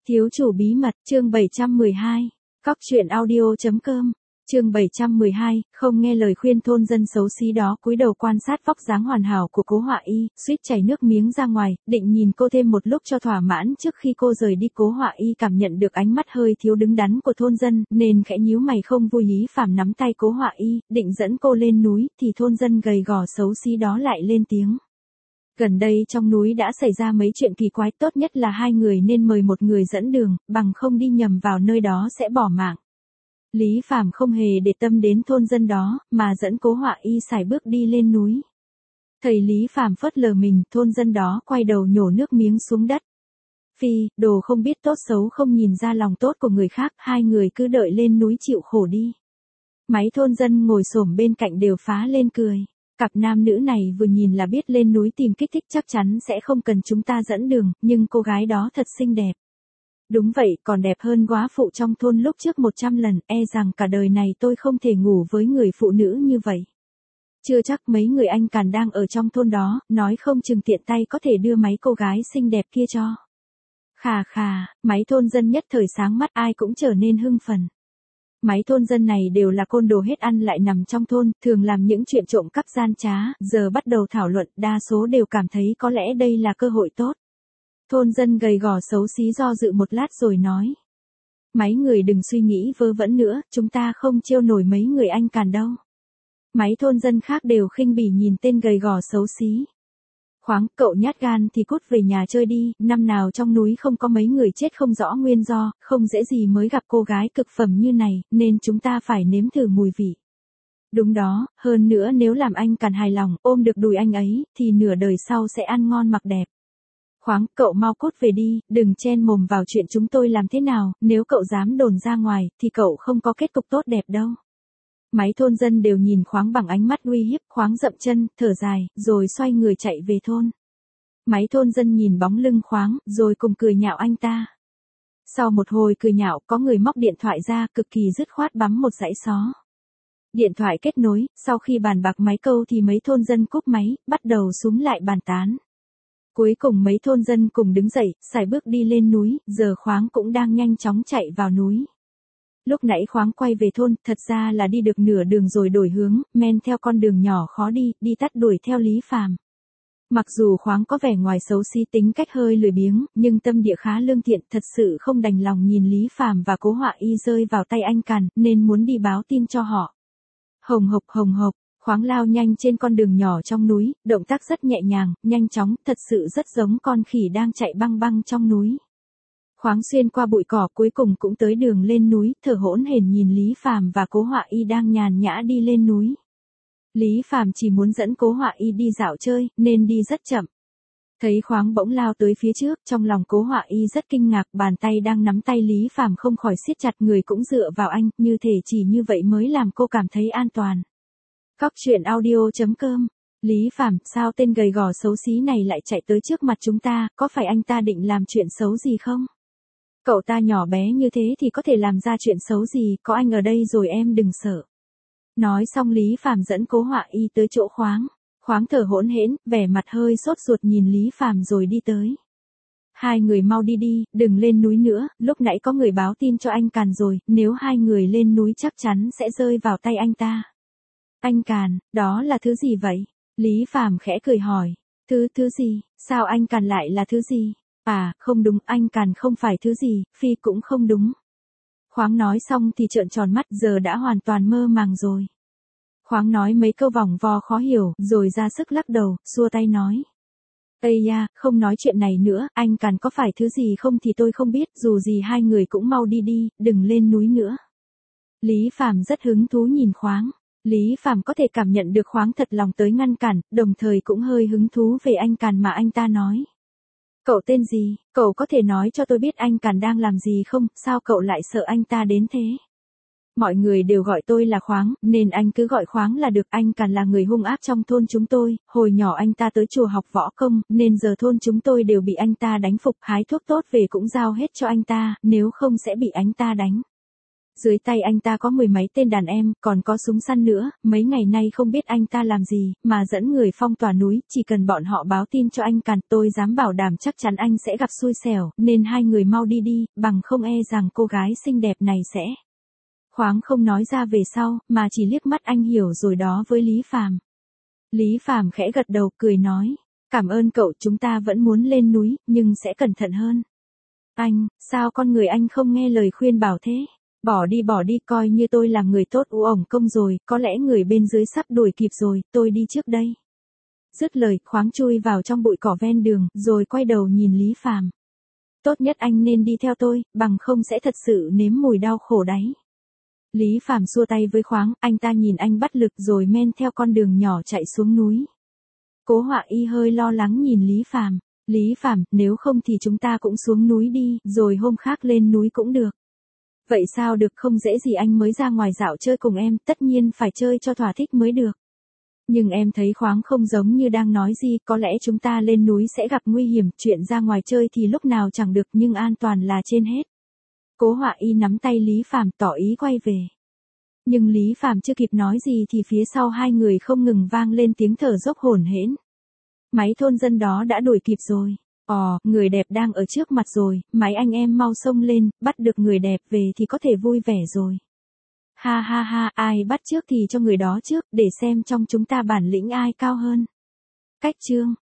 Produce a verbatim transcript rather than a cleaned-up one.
Thiếu chủ bí mật, chương bảy trăm mười hai. Cóc truyện audio chấm com. Chương bảy trăm mười hai, không nghe lời khuyên thôn dân xấu xí đó cúi đầu quan sát vóc dáng hoàn hảo của Cố Họa Y, suýt chảy nước miếng ra ngoài, định nhìn cô thêm một lúc cho thỏa mãn trước khi cô rời đi. Cố Họa Y cảm nhận được ánh mắt hơi thiếu đứng đắn của thôn dân, nên khẽ nhíu mày không vui. Lý Phàm nắm tay Cố Họa Y, định dẫn cô lên núi, thì thôn dân gầy gò xấu xí đó lại lên tiếng. Gần đây trong núi đã xảy ra mấy chuyện kỳ quái, tốt nhất là hai người nên mời một người dẫn đường, bằng không đi nhầm vào nơi đó sẽ bỏ mạng. Lý Phàm không hề để tâm đến thôn dân đó, mà dẫn Cố Họa Y sải bước đi lên núi. Thấy Lý Phàm phớt lờ mình, thôn dân đó quay đầu nhổ nước miếng xuống đất. Phi, đồ không biết tốt xấu, không nhìn ra lòng tốt của người khác, hai người cứ đợi lên núi chịu khổ đi. Mấy thôn dân ngồi xổm bên cạnh đều phá lên cười. Cặp nam nữ này vừa nhìn là biết lên núi tìm kích thích, chắc chắn sẽ không cần chúng ta dẫn đường, nhưng cô gái đó thật xinh đẹp. Đúng vậy, còn đẹp hơn góa phụ trong thôn lúc trước một trăm lần, e rằng cả đời này tôi không thể ngủ với người phụ nữ như vậy. Chưa chắc mấy người anh càn đang ở trong thôn đó, nói không chừng tiện tay có thể đưa mấy cô gái xinh đẹp kia cho. Khà khà, mấy thôn dân nhất thời sáng mắt, ai cũng trở nên hưng phấn. Mấy thôn dân này đều là côn đồ hết ăn lại nằm trong thôn, thường làm những chuyện trộm cắp gian trá, giờ bắt đầu thảo luận, đa số đều cảm thấy có lẽ đây là cơ hội tốt. Thôn dân gầy gò xấu xí do dự một lát rồi nói. Mấy người đừng suy nghĩ vớ vẩn nữa, chúng ta không trêu nổi mấy người anh càn đâu. Mấy thôn dân khác đều khinh bỉ nhìn tên gầy gò xấu xí. Khoáng, cậu nhát gan thì cút về nhà chơi đi, năm nào trong núi không có mấy người chết không rõ nguyên do, không dễ gì mới gặp cô gái cực phẩm như này, nên chúng ta phải nếm thử mùi vị. Đúng đó, hơn nữa nếu làm anh càn hài lòng, ôm được đùi anh ấy, thì nửa đời sau sẽ ăn ngon mặc đẹp. Khoáng, cậu mau cút về đi, đừng chen mồm vào chuyện chúng tôi làm thế nào, nếu cậu dám đồn ra ngoài, thì cậu không có kết cục tốt đẹp đâu. Mấy thôn dân đều nhìn Khoáng bằng ánh mắt uy hiếp. Khoáng dậm chân, thở dài, rồi xoay người chạy về thôn. Mấy thôn dân nhìn bóng lưng Khoáng, rồi cùng cười nhạo anh ta. Sau một hồi cười nhạo, có người móc điện thoại ra, cực kỳ dứt khoát bấm một dãy số. Điện thoại kết nối, sau khi bàn bạc mấy câu thì mấy thôn dân cúp máy, bắt đầu xúm lại bàn tán. Cuối cùng mấy thôn dân cùng đứng dậy, sải bước đi lên núi, giờ Khoáng cũng đang nhanh chóng chạy vào núi. Lúc nãy Khoáng quay về thôn, thật ra là đi được nửa đường rồi đổi hướng, men theo con đường nhỏ khó đi, đi tắt đuổi theo Lý Phàm. Mặc dù Khoáng có vẻ ngoài xấu xí, tính cách hơi lười biếng, nhưng tâm địa khá lương thiện, thật sự không đành lòng nhìn Lý Phàm và Cố Họa Y rơi vào tay anh càn, nên muốn đi báo tin cho họ. Hồng hộc hồng hộc, Khoáng lao nhanh trên con đường nhỏ trong núi, động tác rất nhẹ nhàng, nhanh chóng, thật sự rất giống con khỉ đang chạy băng băng trong núi. Khoáng xuyên qua bụi cỏ, cuối cùng cũng tới đường lên núi, thở hổn hển nhìn Lý Phàm và Cố Họa Y đang nhàn nhã đi lên núi. Lý Phàm chỉ muốn dẫn Cố Họa Y đi dạo chơi, nên đi rất chậm. Thấy Khoáng bỗng lao tới phía trước, trong lòng Cố Họa Y rất kinh ngạc, bàn tay đang nắm tay Lý Phàm không khỏi siết chặt, người cũng dựa vào anh, như thể chỉ như vậy mới làm cô cảm thấy an toàn. Cóc truyện audio chấm com. Lý Phàm, sao tên gầy gò xấu xí này lại chạy tới trước mặt chúng ta, có phải anh ta định làm chuyện xấu gì không? Cậu ta nhỏ bé như thế thì có thể làm ra chuyện xấu gì, có anh ở đây rồi em đừng sợ. Nói xong Lý Phàm dẫn Cố Họa Y tới chỗ Khoáng. Khoáng thở hổn hển, vẻ mặt hơi sốt ruột nhìn Lý Phàm rồi đi tới. Hai người mau đi đi, đừng lên núi nữa, lúc nãy có người báo tin cho anh càn rồi, nếu hai người lên núi chắc chắn sẽ rơi vào tay anh ta. Anh càn, đó là thứ gì vậy? Lý Phàm khẽ cười hỏi. Thứ, thứ gì, sao anh càn lại là thứ gì? À, không đúng, anh càn không phải thứ gì, Phi cũng không đúng. Khoáng nói xong thì trợn tròn mắt, giờ đã hoàn toàn mơ màng rồi. Khoáng nói mấy câu vòng vo khó hiểu, rồi ra sức lắc đầu, xua tay nói. Ây da, không nói chuyện này nữa, anh càn có phải thứ gì không thì tôi không biết, dù gì hai người cũng mau đi đi, đừng lên núi nữa. Lý Phàm rất hứng thú nhìn Khoáng. Lý Phàm có thể cảm nhận được Khoáng thật lòng tới ngăn cản, đồng thời cũng hơi hứng thú về anh càn mà anh ta nói. Cậu tên gì, cậu có thể nói cho tôi biết anh càn đang làm gì không, sao cậu lại sợ anh ta đến thế? Mọi người đều gọi tôi là Khoáng, nên anh cứ gọi Khoáng là được. Anh càn là người hung ác trong thôn chúng tôi, hồi nhỏ anh ta tới chùa học võ công, nên giờ thôn chúng tôi đều bị anh ta đánh phục, hái thuốc tốt về cũng giao hết cho anh ta, nếu không sẽ bị anh ta đánh. Dưới tay anh ta có mười mấy tên đàn em, còn có súng săn nữa, mấy ngày nay không biết anh ta làm gì, mà dẫn người phong tỏa núi, chỉ cần bọn họ báo tin cho anh Càn, tôi dám bảo đảm chắc chắn anh sẽ gặp xui xẻo, nên hai người mau đi đi, bằng không e rằng cô gái xinh đẹp này sẽ... Khoáng không nói ra về sau, mà chỉ liếc mắt anh hiểu rồi đó với Lý Phàm. Lý Phàm khẽ gật đầu, cười nói, cảm ơn cậu, chúng ta vẫn muốn lên núi, nhưng sẽ cẩn thận hơn. Anh, sao con người anh không nghe lời khuyên bảo thế? Bỏ đi bỏ đi, coi như tôi là người tốt u ổng công rồi, có lẽ người bên dưới sắp đuổi kịp rồi, tôi đi trước đây. Dứt lời, Khoáng chui vào trong bụi cỏ ven đường, rồi quay đầu nhìn Lý Phàm. Tốt nhất anh nên đi theo tôi, bằng không sẽ thật sự nếm mùi đau khổ đấy. Lý Phàm xua tay với Khoáng, anh ta nhìn anh bắt lực rồi men theo con đường nhỏ chạy xuống núi. Cố Họa Y hơi lo lắng nhìn Lý Phàm. Lý Phàm, nếu không thì chúng ta cũng xuống núi đi, rồi hôm khác lên núi cũng được. Vậy sao được, không dễ gì, anh mới ra ngoài dạo chơi cùng em, tất nhiên phải chơi cho thỏa thích mới được. Nhưng em thấy Khoáng không giống như đang nói gì, có lẽ chúng ta lên núi sẽ gặp nguy hiểm, chuyện ra ngoài chơi thì lúc nào chẳng được, nhưng an toàn là trên hết. Cố Họa Y nắm tay Lý Phàm tỏ ý quay về. Nhưng Lý Phàm chưa kịp nói gì thì phía sau hai người không ngừng vang lên tiếng thở dốc hổn hển. Máy thôn dân đó đã đuổi kịp rồi. Ồ, người đẹp đang ở trước mặt rồi, máy anh em mau xông lên, bắt được người đẹp về thì có thể vui vẻ rồi. Ha ha ha, ai bắt trước thì cho người đó trước, để xem trong chúng ta bản lĩnh ai cao hơn. Cách chương